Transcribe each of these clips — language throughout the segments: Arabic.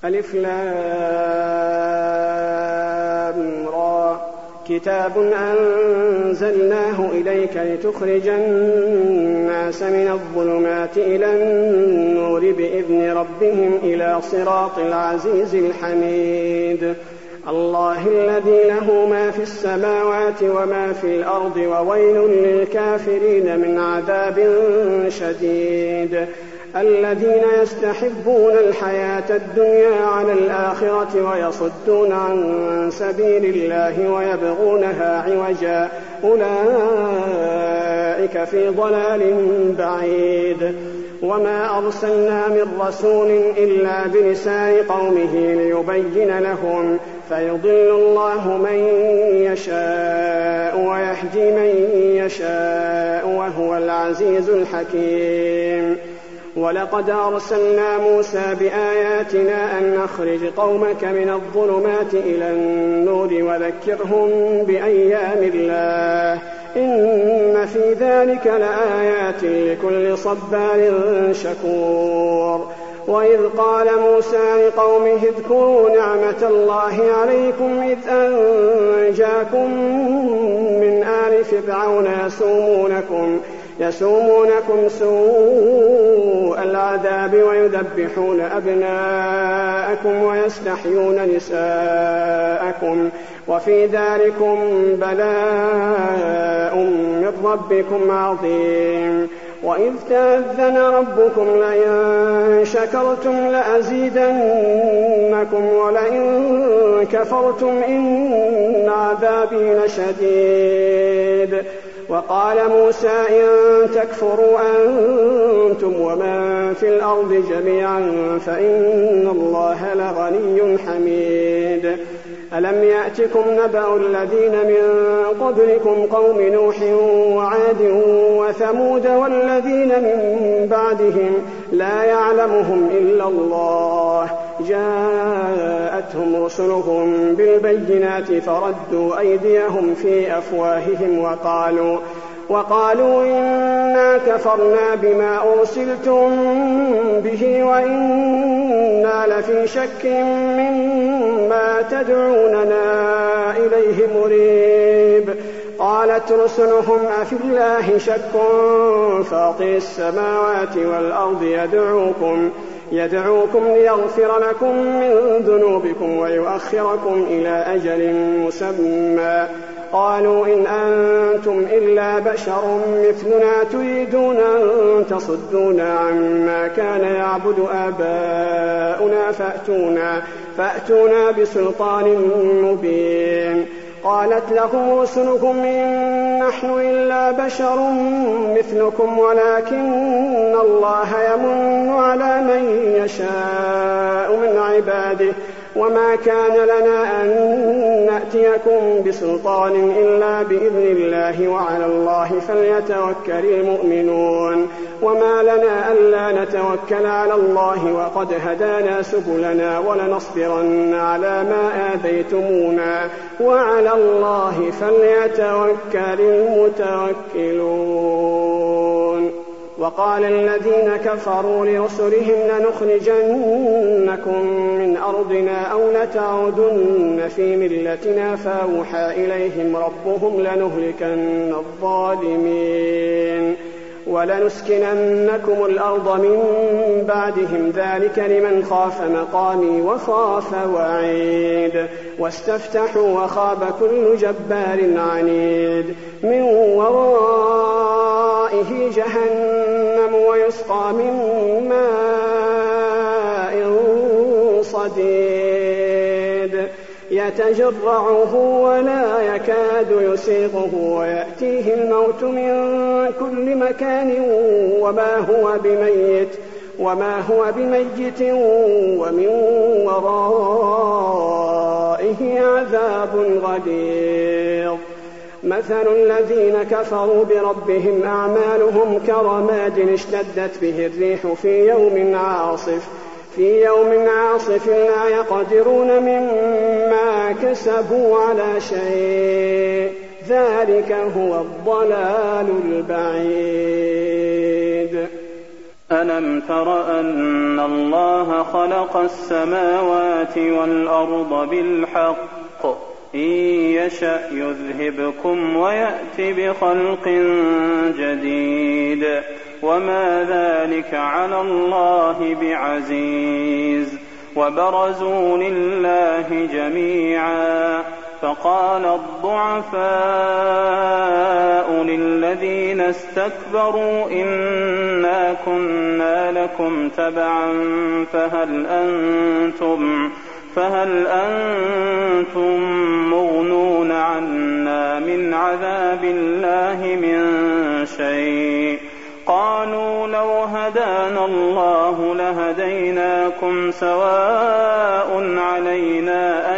ألف لام را كتاب أنزلناه إليك لتخرج الناس من الظلمات إلى النور بإذن ربهم إلى صراط العزيز الحميد الله الذي له ما في السماوات وما في الأرض وويل للكافرين من عذاب شديد الذين يستحبون الحياة الدنيا على الآخرة ويصدون عن سبيل الله ويبغونها عوجا أولئك في ضلال بعيد وما أرسلنا من رسول إلا بلسان قومه ليبين لهم فيضل الله من يشاء ويهدي من يشاء وهو العزيز الحكيم ولقد أرسلنا موسى بآياتنا أن نخرج قومك من الظلمات إلى النور وذكرهم بأيام الله إن في ذلك لآيات لكل صبار شكور وإذ قال موسى لقومه اذكروا نعمة الله عليكم إذ أنجاكم من آل فرعون يسومونكم سوء العذاب ويذبحون أبناءكم ويستحيون نساءكم وفي ذلكم بلاء من ربكم عظيم وإذ تأذن ربكم لئن شكرتم لأزيدنكم ولئن كفرتم إن عذابي لشديد وقال موسى إن تكفروا أنتم ومن في الأرض جميعا فإن الله لغني حميد ألم يأتكم نبأ الذين من قبلكم قوم نوح وعاد وثمود والذين من بعدهم لا يعلمهم إلا الله جاءتهم رسلهم بالبينات فردوا أيديهم في أفواههم وقالوا إنا كفرنا بما أرسلتم به وإنا لفي شك مما تدعوننا إليه مريب قالت رسلهم أفي الله شك فاطر السماوات والأرض يدعوكم ليغفر لكم من ذنوبكم ويؤخركم إلى أجل مسمى قالوا إن أنتم إلا بشر مثلنا تريدون أن تصدونا عما كان يعبد آباؤنا فأتونا بسلطان مبين قالت لهم رسلهم إن نحن إلا بشر مثلكم ولكن الله يمن على من يشاء من عباده وما كان لنا أن نأتيكم بسلطان إلا بإذن الله وعلى الله فليتوكل المؤمنون وما لنا ألا نتوكل على الله وقد هدانا سبلنا ولنصبرن على ما آذيتمونا وعلى الله فليتوكل المتوكلون وقال الذين كفروا لرسلهم لنخرجنكم من أرضنا أو لتعودن في ملتنا فأوحى إليهم ربهم لنهلكن الظالمين ولنسكننكم الأرض من بعدهم ذلك لمن خاف مقامي وخاف وعيد واستفتحوا وخاب كل جبار عنيد من ورائه جهنم ويسقى من ماء صديد يتجرعه ولا يكاد يسيغه ويأتيه الموت من كل مكان وما هو بميت ومن ورائه عذاب غليظ مثل الذين كفروا بربهم أعمالهم كرماد اشتدت به الريح في يوم عاصف لا يقدرون مما كسبوا على شيء ذلك هو الضلال البعيد ألم تر أن الله خلق السماوات والأرض بالحق إن يشأ يذهبكم ويأت بخلق جديد وما ذلك على الله بعزيز وبرزوا لله جميعا فقال الضعفاء للذين استكبروا إنا كنا لكم تبعا فهل أنتم مغنون عنا من عذاب الله من شيء قالوا لو هدانا الله لهديناكم سواء علينا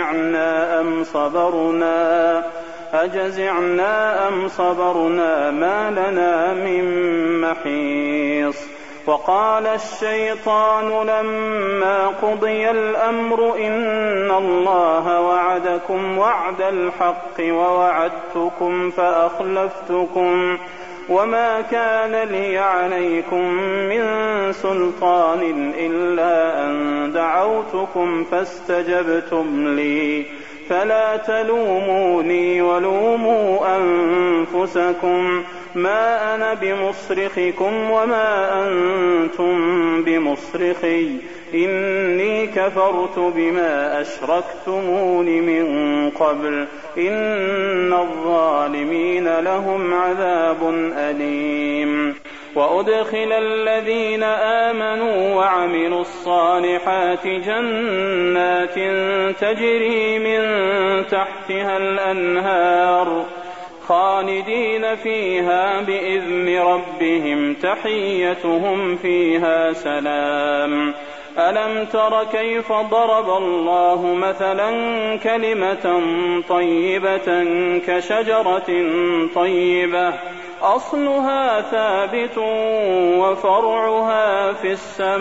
أجزعنا أم صبرنا ما لنا من محيص وقال الشيطان لما قضي الأمر إن الله وعدكم وعد الحق ووعدتكم فأخلفتكم وما كان لي عليكم من سلطان إلا أن دعوتكم فاستجبتم لي فلا تلوموني ولوموا أنفسكم ما أنا بمصرخكم وما أنتم بمصرخي إني كفرت بما أشركتمون من قبل إن الظالمين لهم عذاب أليم وأدخل الذين آمنوا وعملوا الصالحات جنات تجري من تحتها الأنهار خالدين فيها بإذن ربهم تحيتهم فيها سلام ألم تر كيف ضرب الله مثلا كلمة طيبة كشجرة طيبة أصلها ثابت وفرعها في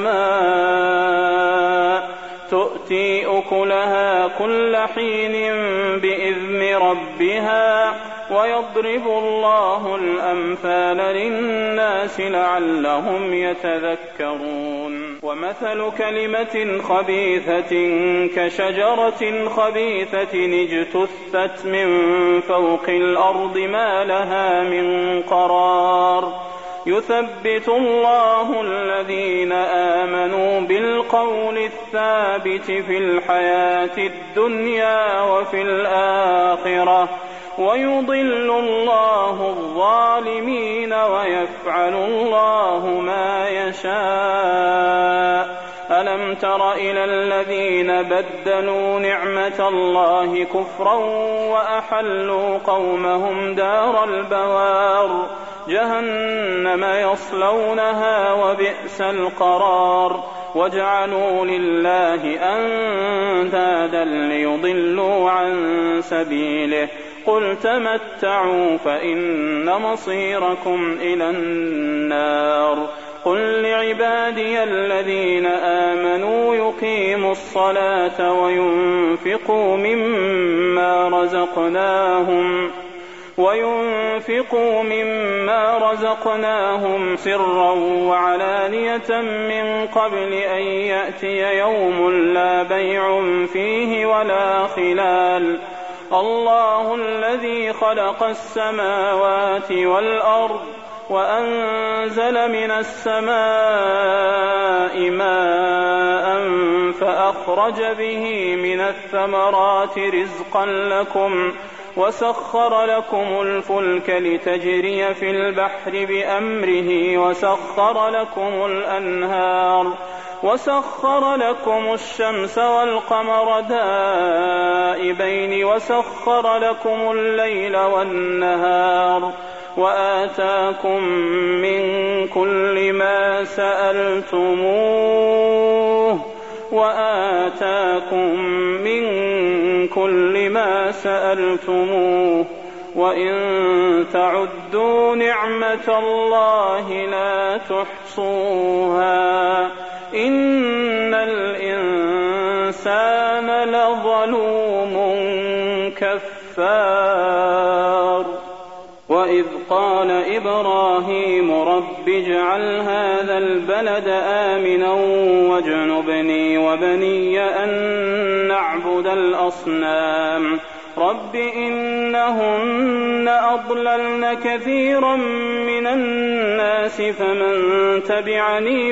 السماء تؤتي أكلها كل حين بإذن ربها ويضرب الله الأمثال للناس لعلهم يتذكرون ومثل كلمة خبيثة كشجرة خبيثة اجتثت من فوق الأرض ما لها من قرار يثبت الله الذين آمنوا بالقول الثابت في الحياة الدنيا وفي الآخرة ويضل الله الظالمين ويفعل الله ما يشاء ألم تر إلى الذين بدلوا نعمة الله كفرا وأحلوا قومهم دار البوار جهنم يصلونها وبئس القرار وجعلوا لله أندادا ليضلوا عن سبيله قل تمتعوا فإن مصيركم إلى النار قل لعبادي الذين آمنوا يقيموا الصلاة وينفقوا مما رزقناهم سرا وعلانية من قبل أن يأتي يوم لا بيع فيه ولا خلال الله الذي خلق السماوات والأرض وأنزل من السماء ماء فأخرج به من الثمرات رزقا لكم وسخر لكم الفلك لتجري في البحر بأمره وسخر لكم الأنهار وسخر لكم الشمس والقمر دائبين وسخر لكم الليل والنهار وآتاكم من كل ما سألتموه وإن تعدوا نعمة الله لا تحصوها إن الإنسان لظلوم كفار وإذ وإذ قال إبراهيم رب اجعل هذا البلد آمنا واجنبني وبني أن نعبد الأصنام رب إنهن أضللن كثيرا من الناس فمن تبعني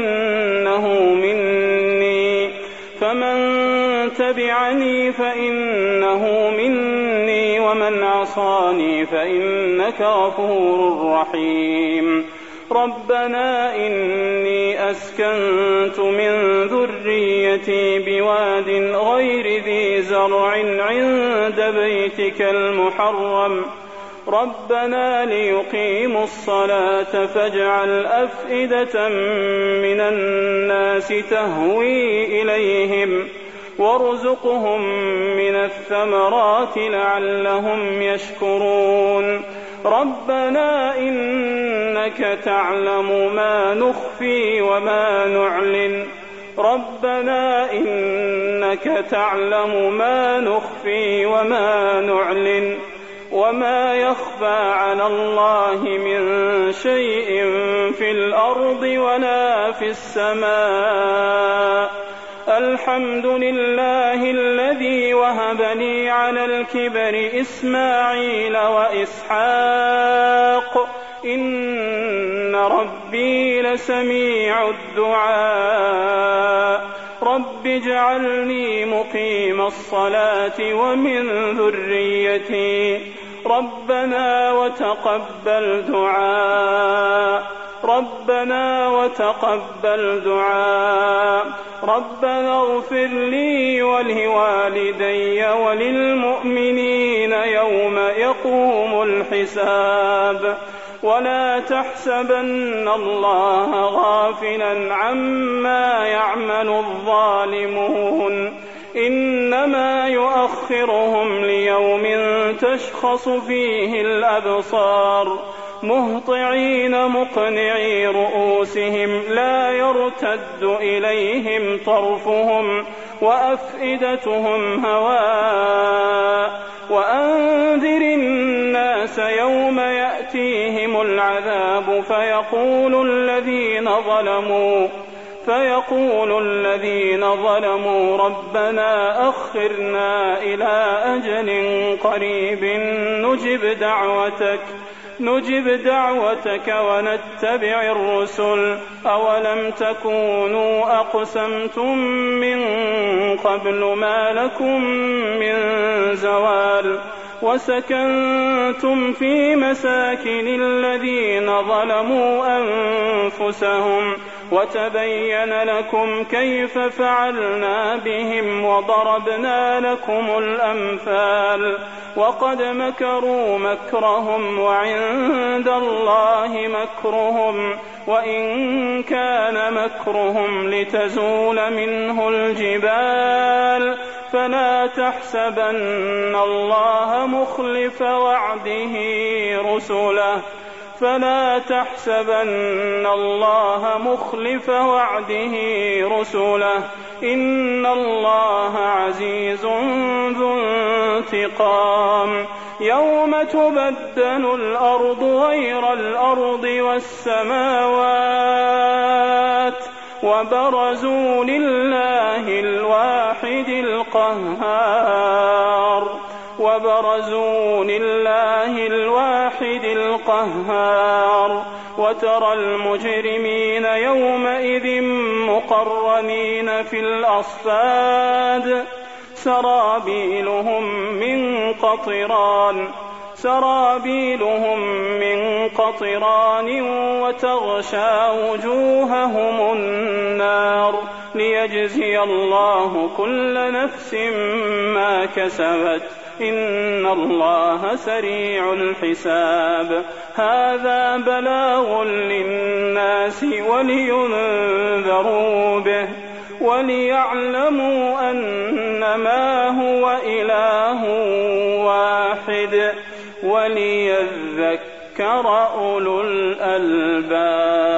فإنه مني ومن عصاني فإنك غفور رحيم ربنا إني أسكنت من ذريتي بواد غير ذي زرع عند بيتك المحرم ربنا ليقيموا الصلاة فاجعل أفئدة من الناس تهوي إليهم وارزقهم من الثمرات لعلهم يشكرون ربنا إنك تعلم ما نخفي وما نعلن وما يخفى على الله من شيء في الأرض ولا في السماء الحمد لله الذي وهب لي على الكبر إسماعيل وإسحاق إن ربي لسميع الدعاء رب اجعلني مقيم الصلاة ومن ذريتي ربنا وتقبل دعاء ربنا اغفر لي ولوالدي وللمؤمنين يوم يقوم الحساب ولا تحسبن الله غافلا عما يعمل الظالمون إنما يؤخرهم ليوم تشخص فيه الأبصار مهطعين مقنعي رؤوسهم لا يرتد إليهم طرفهم وأفئدتهم هواء وأنذر الناس يوم يأتيهم العذاب فيقول الذين ظلموا ربنا أخرنا إلى أجل قريب نجب دعوتك ونتبع الرسل أولم تكونوا أقسمتم من قبل ما لكم من زوال وسكنتم في مساكن الذين ظلموا أنفسهم وتبين لكم كيف فعلنا بهم وضربنا لكم الأمثال وقد مكروا مكرهم وعند الله مكرهم وإن كان مكرهم لتزول منه الجبال فلا تحسبن الله مخلف وعده رسله إن الله عزيز ذو انتقام يوم تبدل الأرض غير الأرض والسماوات وبرزوا لله الواحد القهار وترى المجرمين يومئذ مقرنين في الأصفاد سرابيلهم من قطران وتغشى وجوههم النار ليجزي الله كل نفس ما كسبت إن الله سريع الحساب هذا بلاغ للناس ولينذروا به وليعلموا أنما هو إله واحد وليذكر أولو الألباب.